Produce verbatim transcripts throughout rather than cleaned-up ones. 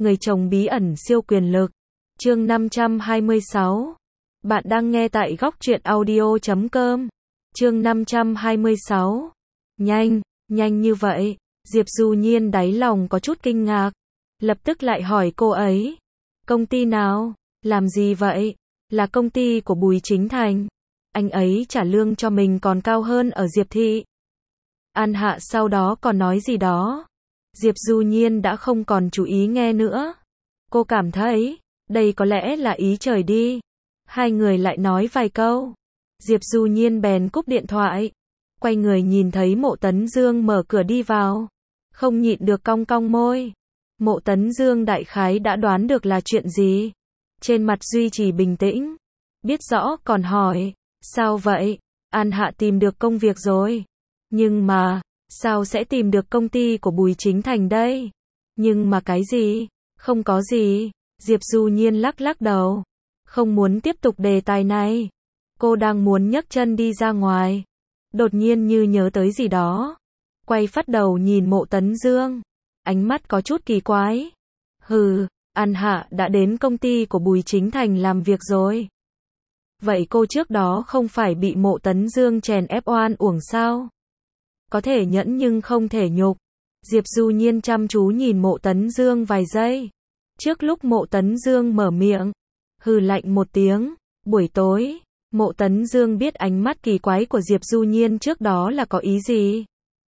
Người chồng bí ẩn siêu quyền lực. Chương năm trăm hai mươi sáu. Bạn đang nghe tại góc truyện audio chấm com. Chương năm trăm hai mươi sáu. Nhanh, nhanh như vậy. Diệp Du Nhiên đáy lòng có chút kinh ngạc. Lập tức lại hỏi cô ấy. Công ty nào? Làm gì vậy? Là công ty của Bùi Chính Thành. Anh ấy trả lương cho mình còn cao hơn ở Diệp Thị. An Hạ sau đó còn nói gì đó. Diệp Du Nhiên đã không còn chú ý nghe nữa. Cô cảm thấy, đây có lẽ là ý trời đi. Hai người lại nói vài câu. Diệp Du Nhiên bèn cúp điện thoại. Quay người nhìn thấy Mộ Tấn Dương mở cửa đi vào. Không nhịn được cong cong môi. Mộ Tấn Dương đại khái đã đoán được là chuyện gì. Trên mặt duy trì bình tĩnh. Biết rõ còn hỏi, sao vậy? An Hạ tìm được công việc rồi. Nhưng mà, sao sẽ tìm được công ty của Bùi Chính Thành đây? Nhưng mà cái gì? Không có gì. Diệp Du Nhiên lắc lắc đầu. Không muốn tiếp tục đề tài này. Cô đang muốn nhấc chân đi ra ngoài. Đột nhiên như nhớ tới gì đó. Quay phát đầu nhìn Mộ Tấn Dương. Ánh mắt có chút kỳ quái. Hừ, An Hạ đã đến công ty của Bùi Chính Thành làm việc rồi. Vậy cô trước đó không phải bị Mộ Tấn Dương chèn ép oan uổng sao? Có thể nhẫn nhưng không thể nhục. Diệp Du Nhiên chăm chú nhìn Mộ Tấn Dương vài giây. Trước lúc Mộ Tấn Dương mở miệng, hừ lạnh một tiếng. Buổi tối, Mộ Tấn Dương biết ánh mắt kỳ quái của Diệp Du Nhiên trước đó là có ý gì.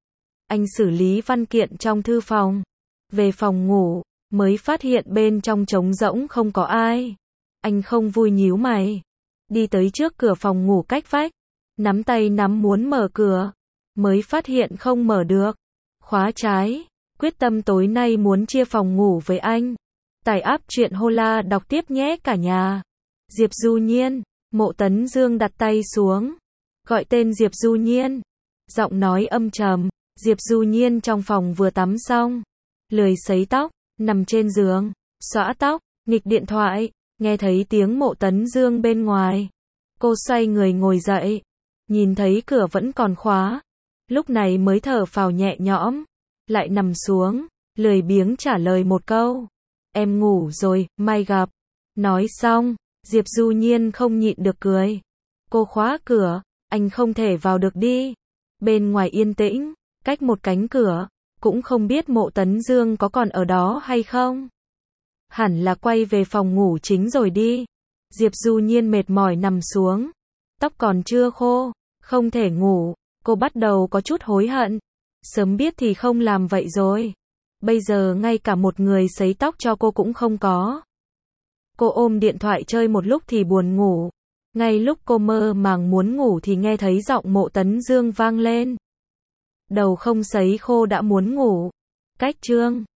Anh xử lý văn kiện trong thư phòng. Về phòng ngủ, mới phát hiện bên trong trống rỗng không có ai. Anh không vui nhíu mày. Đi tới trước cửa phòng ngủ cách vách. Nắm tay nắm muốn mở cửa. Mới phát hiện không mở được. Khóa trái. Quyết tâm tối nay muốn chia phòng ngủ với anh. Tải app truyện Hola đọc tiếp nhé cả nhà. Diệp Du Nhiên. Mộ Tấn Dương đặt tay xuống. Gọi tên Diệp Du Nhiên. Giọng nói âm trầm. Diệp Du Nhiên trong phòng vừa tắm xong. Lười sấy tóc. Nằm trên giường. Xõa tóc. Nghịch điện thoại. Nghe thấy tiếng Mộ Tấn Dương bên ngoài. Cô xoay người ngồi dậy. Nhìn thấy cửa vẫn còn khóa. Lúc này mới thở phào nhẹ nhõm. Lại nằm xuống. Lười biếng trả lời một câu. Em ngủ rồi, mai gặp. Nói xong, Diệp Du Nhiên không nhịn được cười. Cô khóa cửa. Anh không thể vào được đi. Bên ngoài yên tĩnh. Cách một cánh cửa. Cũng không biết Mộ Tấn Dương có còn ở đó hay không. Hẳn là quay về phòng ngủ chính rồi đi. Diệp Du Nhiên mệt mỏi nằm xuống. Tóc còn chưa khô. Không thể ngủ. Cô bắt đầu có chút hối hận. Sớm biết thì không làm vậy rồi. Bây giờ ngay cả một người sấy tóc cho cô cũng không có. Cô ôm điện thoại chơi một lúc thì buồn ngủ. Ngay lúc cô mơ màng muốn ngủ thì nghe thấy giọng Mộ Tấn Dương vang lên. Đầu không sấy khô đã muốn ngủ. Cách chương